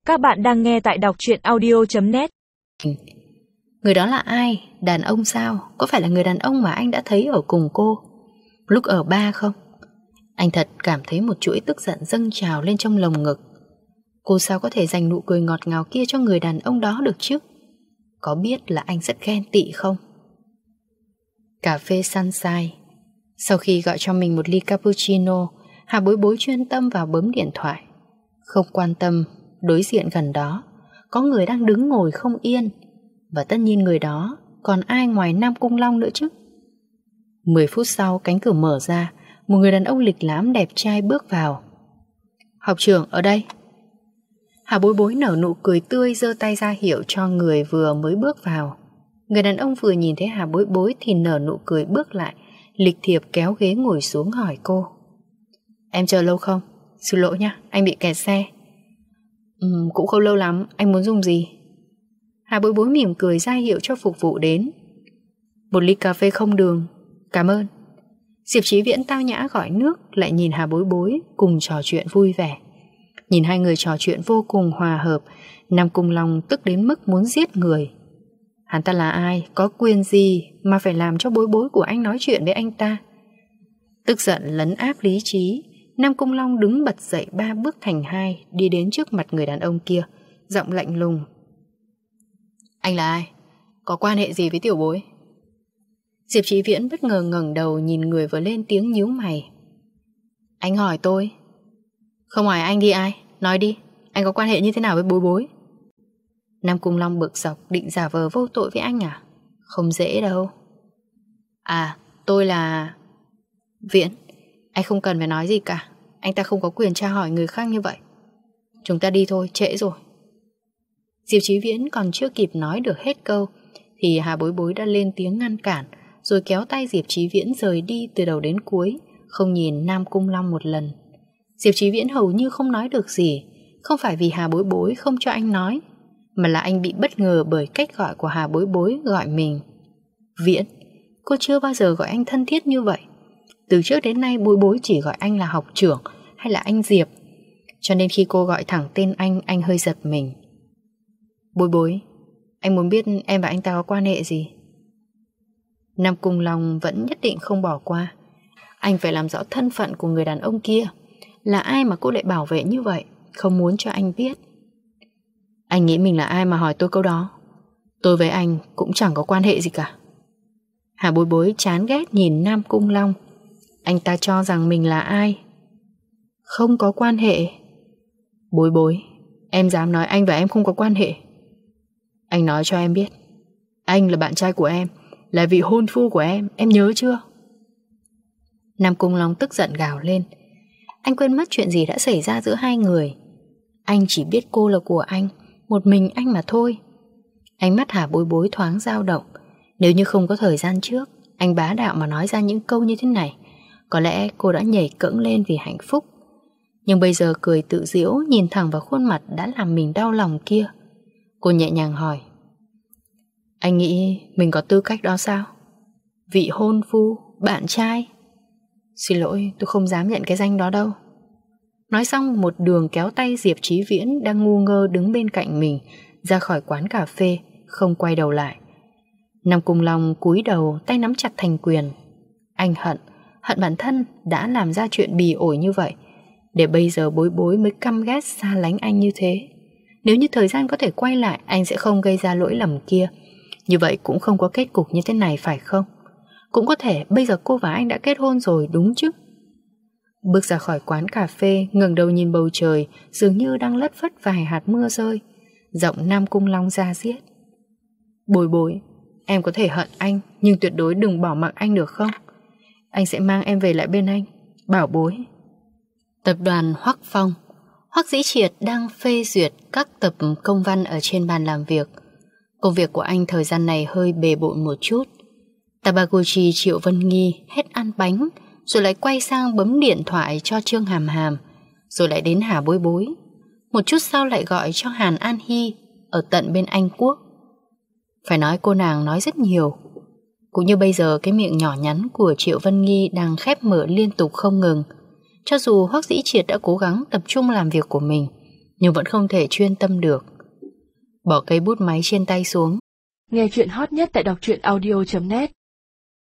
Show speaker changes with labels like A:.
A: Các bạn đang nghe tại đọc truyện audio.net.
B: Người đó là ai? Đàn ông sao? Có phải là người đàn ông mà anh đã thấy ở cùng cô lúc ở bar không? Anh thật cảm thấy một chuỗi tức giận dâng trào lên trong lồng ngực. Cô sao có thể dành nụ cười ngọt ngào kia cho người đàn ông đó được chứ? Có biết là anh rất ghen tị không? Cà phê Sunshine. Sau khi gọi cho mình một ly cappuccino, Hà Bối Bối chuyên tâm vào bấm điện thoại. Không quan tâm đối diện gần đó có người đang đứng ngồi không yên. Và tất nhiên người đó còn ai ngoài Nam Cung Long nữa chứ. 10 phút sau cánh cửa mở ra, một người đàn ông lịch lãm đẹp trai bước vào. Học trưởng ở đây. Hà Bối Bối nở nụ cười tươi, giơ tay ra hiệu cho người vừa mới bước vào. Người đàn ông vừa nhìn thấy Hà Bối Bối thì nở nụ cười bước lại, lịch thiệp kéo ghế ngồi xuống hỏi cô. Em chờ lâu không? Xin lỗi nha, anh bị kẹt xe. Cũng không lâu lắm, anh muốn dùng gì? Hà Bối Bối mỉm cười ra hiệu cho phục vụ đến. Một ly cà phê không đường. Cảm ơn. Diệp Chí Viễn tao nhã gọi nước, lại nhìn Hà Bối Bối cùng trò chuyện vui vẻ. Nhìn hai người trò chuyện vô cùng hòa hợp, Nam Cung Long tức đến mức muốn giết người. Hắn ta là ai, có quyền gì mà phải làm cho Bối Bối của anh nói chuyện với anh ta? Tức giận lấn áp lý trí, Nam Cung Long đứng bật dậy 3 bước thành 2, đi đến trước mặt người đàn ông kia, giọng lạnh lùng. Anh là ai? Có quan hệ gì với tiểu bối? Diệp Chí Viễn bất ngờ ngẩng đầu nhìn người vừa lên tiếng, nhíu mày. Anh hỏi tôi? Không hỏi anh đi ai? Nói đi, anh có quan hệ như thế nào với Bối Bối? Nam Cung Long bực dọc định giả vờ vô tội với anh à? Không dễ đâu. À, tôi là... Viễn, anh không cần phải nói gì cả. Anh ta không có quyền tra hỏi người khác như vậy. Chúng ta đi thôi, trễ rồi. Diệp Chí Viễn còn chưa kịp nói được hết câu thì Hà Bối Bối đã lên tiếng ngăn cản, rồi kéo tay Diệp Chí Viễn rời đi từ đầu đến cuối, không nhìn Nam Cung Long một lần. Diệp Chí Viễn hầu như không nói được gì. Không phải vì Hà Bối Bối không cho anh nói, mà là anh bị bất ngờ bởi cách gọi của Hà Bối Bối gọi mình. Viễn, cô chưa bao giờ gọi anh thân thiết như vậy. Từ trước đến nay Bối Bối chỉ gọi anh là học trưởng hay là anh Diệp, cho nên khi cô gọi thẳng tên anh hơi giật mình. Bối Bối, anh muốn biết em và anh ta có quan hệ gì? Nam Cung Long vẫn nhất định không bỏ qua. Anh phải làm rõ thân phận của người đàn ông kia. Là ai mà cô lại bảo vệ như vậy, không muốn cho anh biết. Anh nghĩ mình là ai mà hỏi tôi câu đó? Tôi với anh cũng chẳng có quan hệ gì cả. Hà Bối Bối chán ghét nhìn Nam Cung Long. Anh ta cho rằng mình là ai? Không có quan hệ. Bối Bối, em dám nói anh và em không có quan hệ? Anh nói cho em biết, anh là bạn trai của em, là vị hôn phu của em nhớ chưa? Nam Cung Long tức giận gào lên. Anh quên mất chuyện gì đã xảy ra giữa hai người. Anh chỉ biết cô là của anh, một mình anh mà thôi. Ánh mắt Hà Bối Bối thoáng dao động. Nếu như không có thời gian trước, anh bá đạo mà nói ra những câu như thế này, có lẽ cô đã nhảy cẫng lên vì hạnh phúc. Nhưng bây giờ cười tự giễu, nhìn thẳng vào khuôn mặt đã làm mình đau lòng kia. Cô nhẹ nhàng hỏi. Anh nghĩ mình có tư cách đó sao? Vị hôn phu, bạn trai? Xin lỗi, tôi không dám nhận cái danh đó đâu. Nói xong một đường kéo tay Diệp Chí Viễn đang ngu ngơ đứng bên cạnh mình ra khỏi quán cà phê, không quay đầu lại. Nam Cung Long cúi đầu, tay nắm chặt thành quyền. Anh hận bản thân đã làm ra chuyện bỉ ổi như vậy, để bây giờ Bối Bối mới căm ghét xa lánh anh như thế. Nếu như thời gian có thể quay lại, anh sẽ không gây ra lỗi lầm kia. Như vậy cũng không có kết cục như thế này, phải không? Cũng có thể bây giờ cô và anh đã kết hôn rồi, đúng chứ? Bước ra khỏi quán cà phê, ngẩng đầu nhìn bầu trời, dường như đang lất phất vài hạt mưa rơi. Giọng Nam Cung Long ra diết. Bối Bối, em có thể hận anh, nhưng tuyệt đối đừng bỏ mặc anh được không? Anh sẽ mang em về lại bên anh, bảo bối. Tập đoàn Hoắc Phong. Hoắc Dĩ Triệt đang phê duyệt các tập công văn ở trên bàn làm việc. Công việc của anh thời gian này hơi bề bộn một chút. Tabaguchi Triệu Vân Nghi hết ăn bánh, rồi lại quay sang bấm điện thoại cho Trương Hàm Hàm, rồi lại đến Hà Bối Bối. Một chút sau lại gọi cho Hàn An Hy ở tận bên Anh Quốc. Phải nói cô nàng nói rất nhiều. Cũng như bây giờ cái miệng nhỏ nhắn của Triệu Vân Nghi đang khép mở liên tục không ngừng. Cho dù Hoắc Dĩ Triệt đã cố gắng tập trung làm việc của mình, nhưng vẫn không thể chuyên tâm được. Bỏ cây bút máy trên tay xuống.
A: Nghe chuyện hot nhất tại đọc truyện audio.net